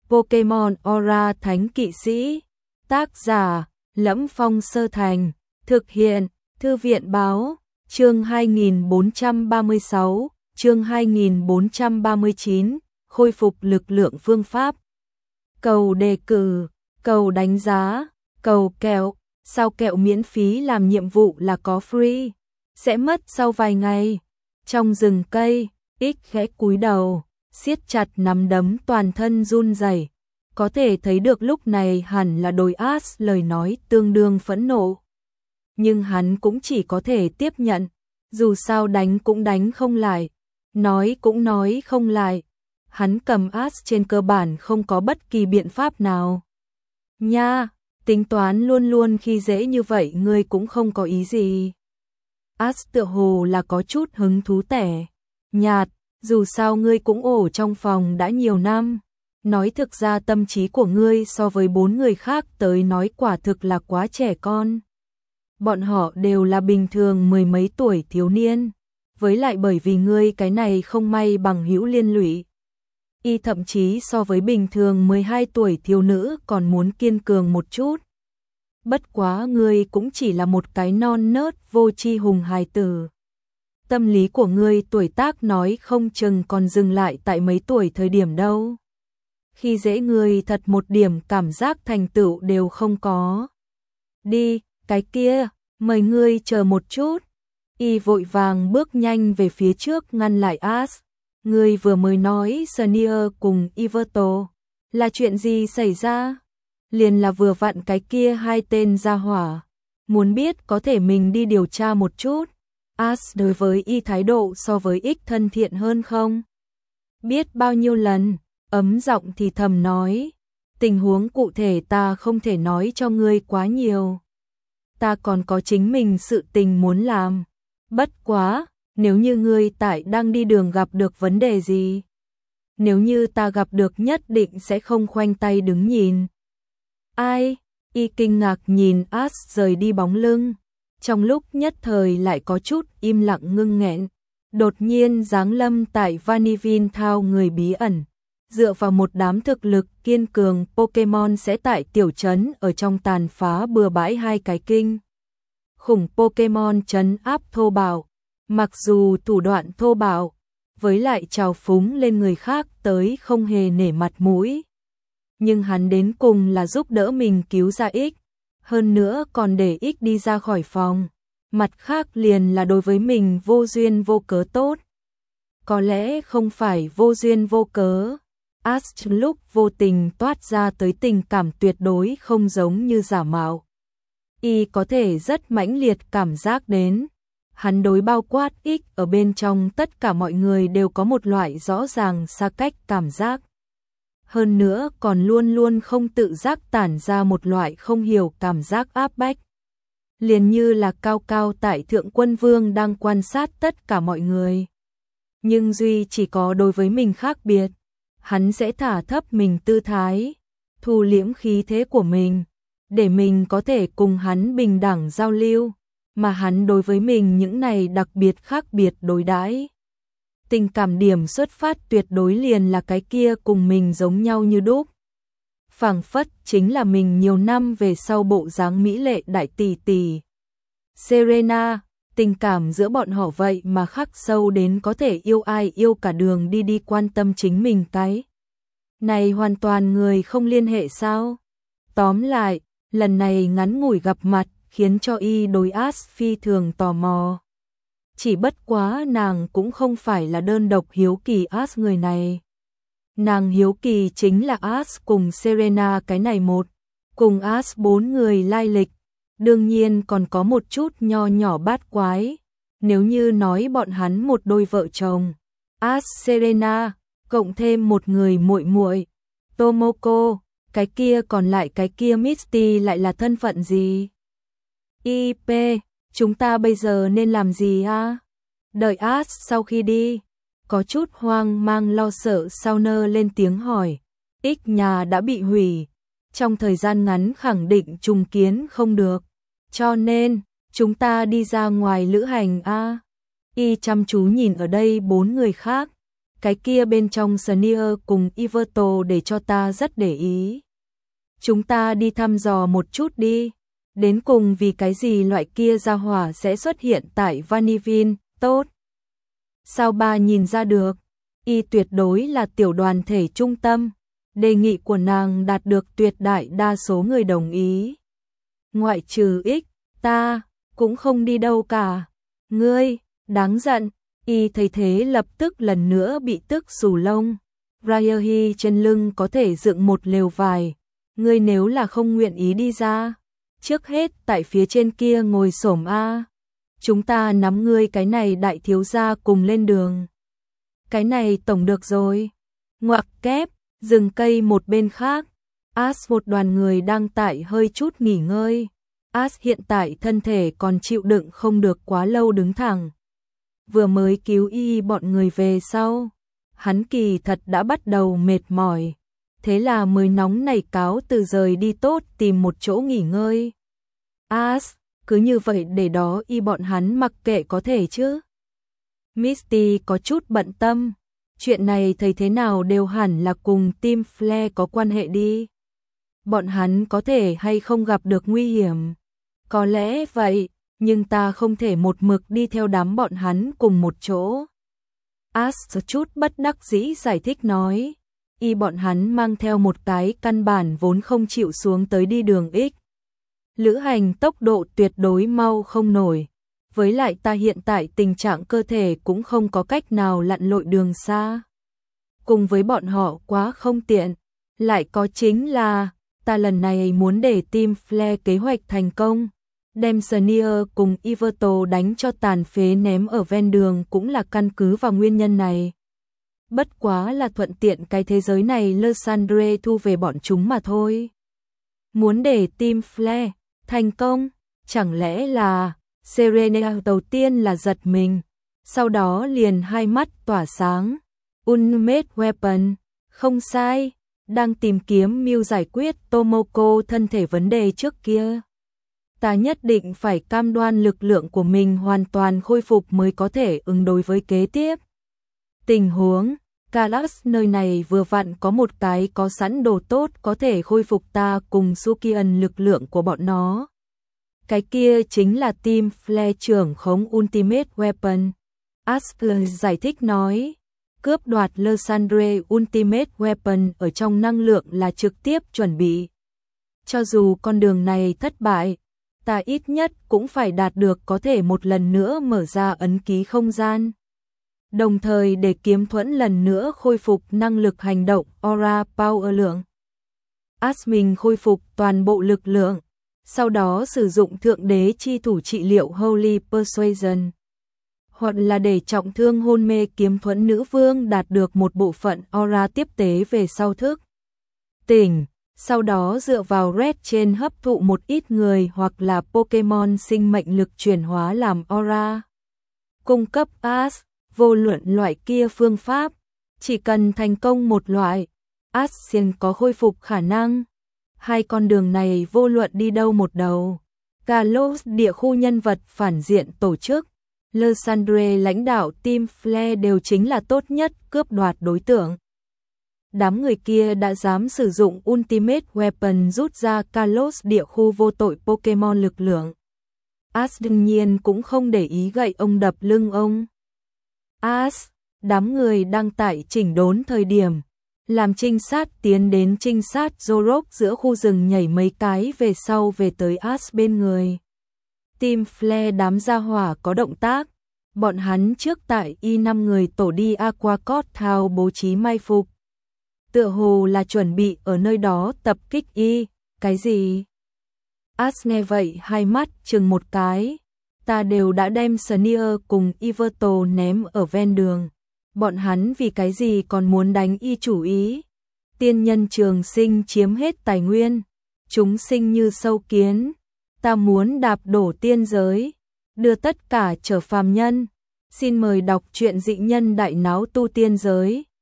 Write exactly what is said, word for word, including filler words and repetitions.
Pokemon Aura Thánh Kỵ Sĩ. Tác giả: Lẫm Phong Sơ Thành. Thực hiện: Thư viện báo. Chương hai nghìn bốn trăm ba mươi sáu, chương hai nghìn bốn trăm ba mươi chín, khôi phục lực lượng phương pháp. Cầu đề cử, cầu đánh giá, cầu kẹo, sao kẹo miễn phí làm nhiệm vụ là có free, sẽ mất sau vài ngày. Trong rừng cây, Ích khẽ cúi đầu, siết chặt nắm đấm, toàn thân run rẩy. Có thể thấy được lúc này hẳn là đối Ash lời nói tương đương phẫn nộ. Nhưng hắn cũng chỉ có thể tiếp nhận, dù sao đánh cũng đánh không lại, nói cũng nói không lại. Hắn cầm Ash trên cơ bản không có bất kỳ biện pháp nào. Nha, tính toán luôn luôn khi dễ như vậy ngươi cũng không có ý gì. Ash tựa hồ là có chút hứng thú tẻ nhạt, dù sao ngươi cũng ổ trong phòng đã nhiều năm. Nói thực ra tâm trí của ngươi so với bốn người khác tới nói quả thực là quá trẻ con. Bọn họ đều là bình thường mười mấy tuổi thiếu niên, với lại bởi vì ngươi cái này không may bằng hữu liên lụy. Y thậm chí so với bình thường mười hai tuổi thiếu nữ còn muốn kiên cường một chút. Bất quá ngươi cũng chỉ là một cái non nớt vô tri hùng hài tử. Tâm lý của ngươi tuổi tác nói không chừng còn dừng lại tại mấy tuổi thời điểm đâu. Khi dễ ngươi thật một điểm cảm giác thành tựu đều không có. Đi, cái kia, mời ngươi chờ một chút. Y vội vàng bước nhanh về phía trước ngăn lại Ash. Ngươi vừa mới nói Sneer cùng Yveltal, là chuyện gì xảy ra? Liền là vừa vặn cái kia hai tên gia hỏa. Muốn biết có thể mình đi điều tra một chút. Ash đối với Y thái độ so với Ích thân thiện hơn không? Biết bao nhiêu lần, ấm giọng thì thầm nói. Tình huống cụ thể ta không thể nói cho ngươi quá nhiều. Ta còn có chính mình sự tình muốn làm. Bất quá, nếu như ngươi tại đang đi đường gặp được vấn đề gì, nếu như ta gặp được nhất định sẽ không khoanh tay đứng nhìn. Ai? Y kinh ngạc nhìn Ash rời đi bóng lưng. Trong lúc nhất thời lại có chút im lặng ngưng nghẹn. Đột nhiên giáng lâm tại Vanillin Town người bí ẩn. Dựa vào một đám thực lực kiên cường Pokemon sẽ tại tiểu trấn ở trong tàn phá bừa bãi hai cái kinh khủng Pokemon trấn áp thô bạo. Mặc dù thủ đoạn thô bạo, với lại trào phúng lên người khác tới không hề nể mặt mũi. Nhưng hắn đến cùng là giúp đỡ mình cứu ra Ích, hơn nữa còn để Ích đi ra khỏi phòng. Mặt khác liền là đối với mình vô duyên vô cớ tốt. Có lẽ không phải vô duyên vô cớ. Ash lúc vô tình toát ra tới tình cảm tuyệt đối không giống như giả mạo. Y có thể rất mãnh liệt cảm giác đến. Hắn đối bao quát Ích ở bên trong tất cả mọi người đều có một loại rõ ràng xa cách cảm giác. Hơn nữa còn luôn luôn không tự giác tản ra một loại không hiểu cảm giác áp bách. Liền như là cao cao tại thượng quân vương đang quan sát tất cả mọi người. Nhưng duy chỉ có đối với mình khác biệt. Hắn sẽ thả thấp mình tư thái, thu liễm khí thế của mình, để mình có thể cùng hắn bình đẳng giao lưu. Mà hắn đối với mình những này đặc biệt khác biệt đối đãi. Tình cảm điểm xuất phát tuyệt đối liền là cái kia cùng mình giống nhau như đúc. Phảng phất chính là mình nhiều năm về sau bộ dáng mỹ lệ đại tỷ tỷ Serena, tình cảm giữa bọn họ vậy mà khắc sâu đến có thể yêu ai yêu cả đường đi đi quan tâm chính mình cái. Này hoàn toàn người không liên hệ sao? Tóm lại, lần này ngắn ngủi gặp mặt khiến cho Y đối Ash phi thường tò mò. Chỉ bất quá nàng cũng không phải là đơn độc hiếu kỳ Ash người này. Nàng hiếu kỳ chính là Ash cùng Serena cái này một, cùng Ash bốn người lai lịch. Đương nhiên còn có một chút nho nhỏ bát quái. Nếu như nói bọn hắn một đôi vợ chồng, Ash Serena, cộng thêm một người muội muội, Tomoko, cái kia còn lại cái kia Misty lại là thân phận gì? i pê, chúng ta bây giờ nên làm gì a? Đợi Ash sau khi đi, có chút hoang mang lo sợ Sauner lên tiếng hỏi. Ích nhà đã bị hủy, trong thời gian ngắn khẳng định trùng kiến không được. Cho nên, chúng ta đi ra ngoài lữ hành a. Y chăm chú nhìn ở đây bốn người khác, cái kia bên trong Sneer cùng Iverto để cho ta rất để ý. Chúng ta đi thăm dò một chút đi. Đến cùng vì cái gì loại kia ra hỏa sẽ xuất hiện tại Vanillin, tốt. Sao ba nhìn ra được? Y tuyệt đối là tiểu đoàn thể trung tâm. Đề nghị của nàng đạt được tuyệt đại đa số người đồng ý. Ngoại trừ X, ta cũng không đi đâu cả. Ngươi, đáng giận. Y thấy thế lập tức lần nữa bị tức xù lông. Ryahi trên lưng có thể dựng một lều vải. Ngươi nếu là không nguyện ý đi ra, trước hết tại phía trên kia ngồi xổm a. Chúng ta nắm ngươi cái này đại thiếu gia cùng lên đường. Cái này tổng được rồi. Ngoặc kép, rừng cây một bên khác. As một đoàn người đang tại hơi chút nghỉ ngơi. As hiện tại thân thể còn chịu đựng không được quá lâu đứng thẳng. Vừa mới cứu y bọn người về sau, hắn kỳ thật đã bắt đầu mệt mỏi. Thế là mới nóng nảy cáo từ rời đi tốt tìm một chỗ nghỉ ngơi. As, cứ như vậy để đó y bọn hắn mặc kệ có thể chứ. Misty có chút bận tâm. Chuyện này thấy thế nào đều hẳn là cùng Team Flare có quan hệ đi. Bọn hắn có thể hay không gặp được nguy hiểm. Có lẽ vậy, nhưng ta không thể một mực đi theo đám bọn hắn cùng một chỗ. As chút bất đắc dĩ giải thích nói. Y bọn hắn mang theo một cái căn bản vốn không chịu xuống tới đi đường X. Lữ hành tốc độ tuyệt đối mau không nổi. Với lại ta hiện tại tình trạng cơ thể cũng không có cách nào lặn lội đường xa. Cùng với bọn họ quá không tiện. Lại có chính là, ta lần này muốn để Team Flare kế hoạch thành công. Đem Sneer cùng Iverto đánh cho tàn phế ném ở ven đường cũng là căn cứ vào nguyên nhân này. Bất quá là thuận tiện cái thế giới này Lysandre thu về bọn chúng mà thôi. Muốn để Team Flare thành công, chẳng lẽ là Serena đầu tiên là giật mình, sau đó liền hai mắt tỏa sáng. Ultimate Weapon, không sai, đang tìm kiếm mưu giải quyết Tomoko thân thể vấn đề trước kia. Ta nhất định phải cam đoan lực lượng của mình hoàn toàn khôi phục mới có thể ứng đối với kế tiếp tình huống. Kalas nơi này vừa vặn có một cái có sẵn đồ tốt có thể khôi phục ta cùng Sukian lực lượng của bọn nó. Cái kia chính là Team Flare trưởng khống Ultimate Weapon. Asker giải thích nói, cướp đoạt Lysandre Ultimate Weapon ở trong năng lượng là trực tiếp chuẩn bị. Cho dù con đường này thất bại, ta ít nhất cũng phải đạt được có thể một lần nữa mở ra ấn ký không gian. Đồng thời để kiếm thuẫn lần nữa khôi phục năng lực hành động Aura Power lượng. Asmin khôi phục toàn bộ lực lượng, sau đó sử dụng thượng đế chi thủ trị liệu Holy Persuasion. Hoặc là để trọng thương hôn mê kiếm thuẫn nữ vương đạt được một bộ phận aura tiếp tế về sau thức tỉnh. Sau đó dựa vào Red trên hấp thụ một ít người hoặc là Pokemon sinh mệnh lực chuyển hóa làm aura. Cung cấp As, vô luận loại kia phương pháp, chỉ cần thành công một loại, Asien có khôi phục khả năng. Hai con đường này vô luận đi đâu một đầu. Kalos địa khu nhân vật phản diện tổ chức, Lysandre lãnh đạo Team Flare đều chính là tốt nhất cướp đoạt đối tượng. Đám người kia đã dám sử dụng Ultimate Weapon rút ra Kalos địa khu vô tội Pokemon lực lượng. As đương nhiên cũng không để ý gậy ông đập lưng ông. As, đám người đang tại chỉnh đốn thời điểm, làm trinh sát tiến đến trinh sát Zorok giữa khu rừng nhảy mấy cái về sau về tới As bên người. Team Flare đám gia hỏa có động tác, bọn hắn trước tại y năm người tổ đi Aquacot Thao bố trí mai phục. Tựa hồ là chuẩn bị ở nơi đó tập kích y, cái gì? As nghe vậy hai mắt chừng một cái, ta đều đã đem Sneer cùng Iverto ném ở ven đường. Bọn hắn vì cái gì còn muốn đánh y chủ ý? Tiên nhân trường sinh chiếm hết tài nguyên, chúng sinh như sâu kiến. Ta muốn đạp đổ tiên giới, đưa tất cả trở phàm nhân. Xin mời đọc truyện dị nhân đại náo tu tiên giới.